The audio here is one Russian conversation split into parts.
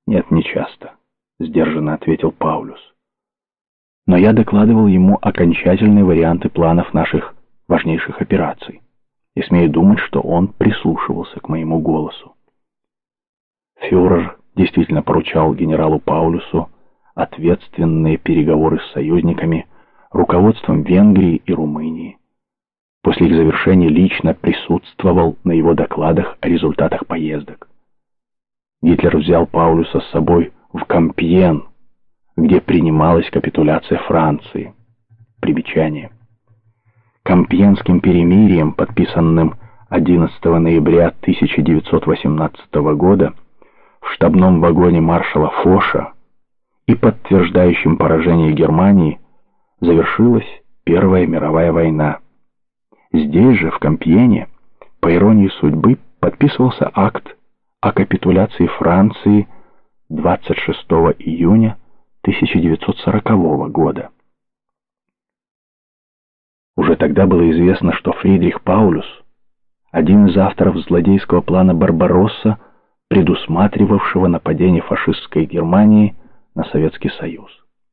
«Нет, не часто», — сдержанно ответил Паулюс. «Но я докладывал ему окончательные варианты планов наших важнейших операций, и смею думать, что он прислушивался к моему голосу». Фюрер действительно поручал генералу Паулюсу ответственные переговоры с союзниками, руководством Венгрии и Румынии. После их завершения лично присутствовал на его докладах о результатах поездок. Гитлер взял Паулюса с собой в Кампьен, где принималась капитуляция Франции. Примечание. Кампьенским перемирием, подписанным 11 ноября 1918 года в штабном вагоне маршала Фоша и подтверждающим поражение Германии, завершилась Первая мировая война. Здесь же, в Кампьене, по иронии судьбы, подписывался акт о капитуляции Франции 26 июня 1940 года. Уже тогда было известно, что Фридрих Паулюс, один из авторов злодейского плана «Барбаросса», предусматривавшего нападение фашистской Германии на Советский Союз.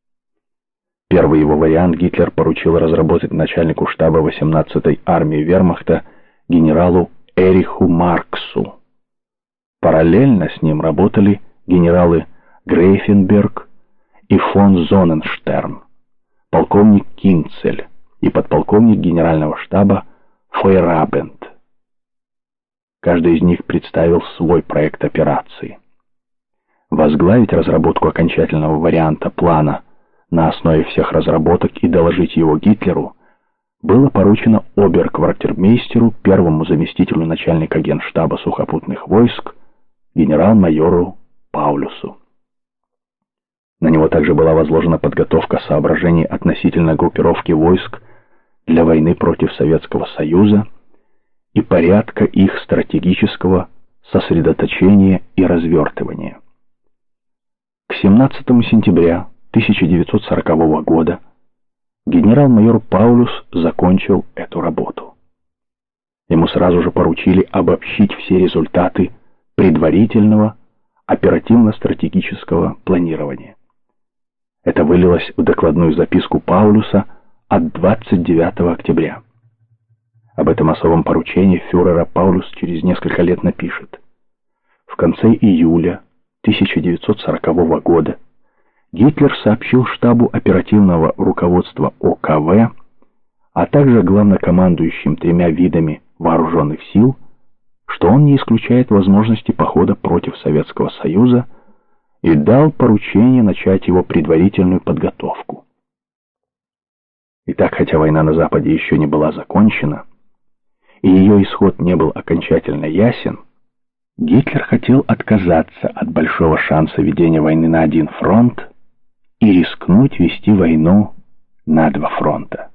Первый его вариант Гитлер поручил разработать начальнику штаба 18-й армии вермахта генералу Эриху Марксу. Параллельно с ним работали генералы Грейфенберг и фон Зоненштерн, полковник Кинцель и подполковник генерального штаба Фойерабенд. Каждый из них представил свой проект операции. Возглавить разработку окончательного варианта плана на основе всех разработок и доложить его Гитлеру было поручено оберквартирмейстеру, первому заместителю начальника генштаба сухопутных войск, генерал-майору Паулюсу. На него также была возложена подготовка соображений относительно группировки войск для войны против Советского Союза и порядка их стратегического сосредоточения и развертывания. К 17 сентября 1940 года генерал-майор Паулюс закончил эту работу. Ему сразу же поручили обобщить все результаты предварительного оперативно-стратегического планирования. Это вылилось в докладную записку Паулюса от 29 октября. Об этом особом поручении фюрера Паулюс через несколько лет напишет. В конце июля 1940 года Гитлер сообщил штабу оперативного руководства ОКВ, а также главнокомандующим 3 видами вооруженных сил, что он не исключает возможности похода против Советского Союза и дал поручение начать его предварительную подготовку. Итак, хотя война на Западе еще не была закончена, и ее исход не был окончательно ясен, Гитлер хотел отказаться от большого шанса ведения войны на один фронт и рискнуть вести войну на 2 фронта.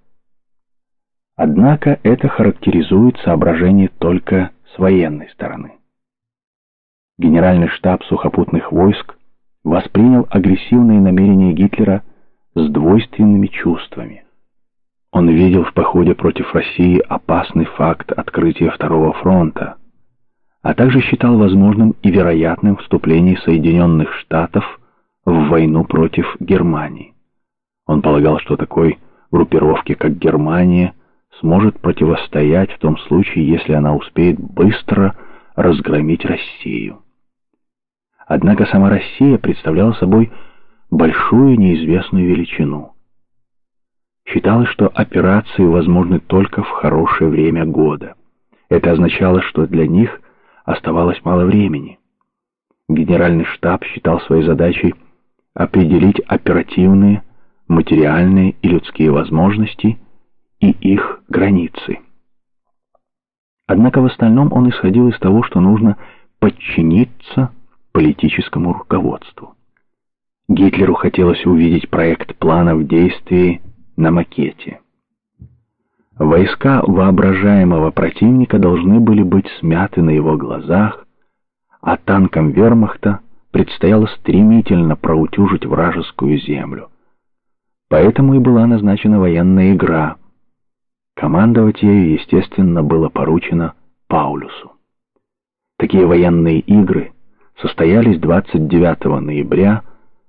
Однако это характеризует соображение только с военной стороны. Генеральный штаб сухопутных войск воспринял агрессивные намерения Гитлера с двойственными чувствами. Он видел в походе против России опасный факт открытия Второго фронта, а также считал возможным и вероятным вступление Соединенных Штатов в войну против Германии. Он полагал, что такой группировке, как Германия, сможет противостоять в том случае, если она успеет быстро разгромить Россию. Однако сама Россия представляла собой большую неизвестную величину. Считалось, что операции возможны только в хорошее время года. Это означало, что для них оставалось мало времени. Генеральный штаб считал своей задачей определить оперативные, материальные и людские возможности и их границы. Однако в остальном он исходил из того, что нужно подчиниться политическому руководству. Гитлеру хотелось увидеть проект плана в действии на макете. Войска воображаемого противника должны были быть смяты на его глазах, а танкам вермахта предстояло стремительно проутюжить вражескую землю. Поэтому и была назначена военная игра. Командовать ею, естественно, было поручено Паулюсу. Такие военные игры состоялись 29 ноября